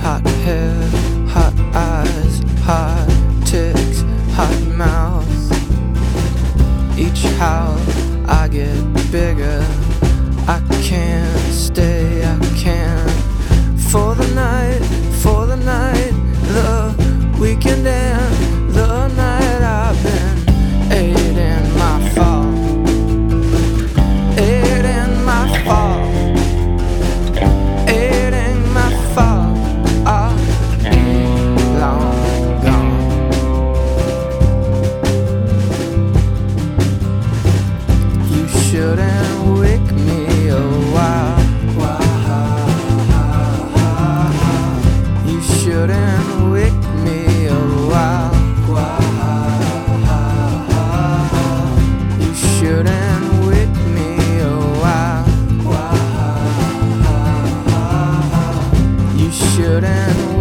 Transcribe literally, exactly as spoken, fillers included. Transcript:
hot hair, hot eyes, hot ticks, hot mouth. Each howl I get bigger. I can't stay, I can't. For the night, for the night, the weekend and the night I've been eight in my fall, eight in my fall, eight in my fall. Ah, long gone. You shouldn't wake me a while. You shouldn't wake me a while. You shouldn't wake me a while. You shouldn't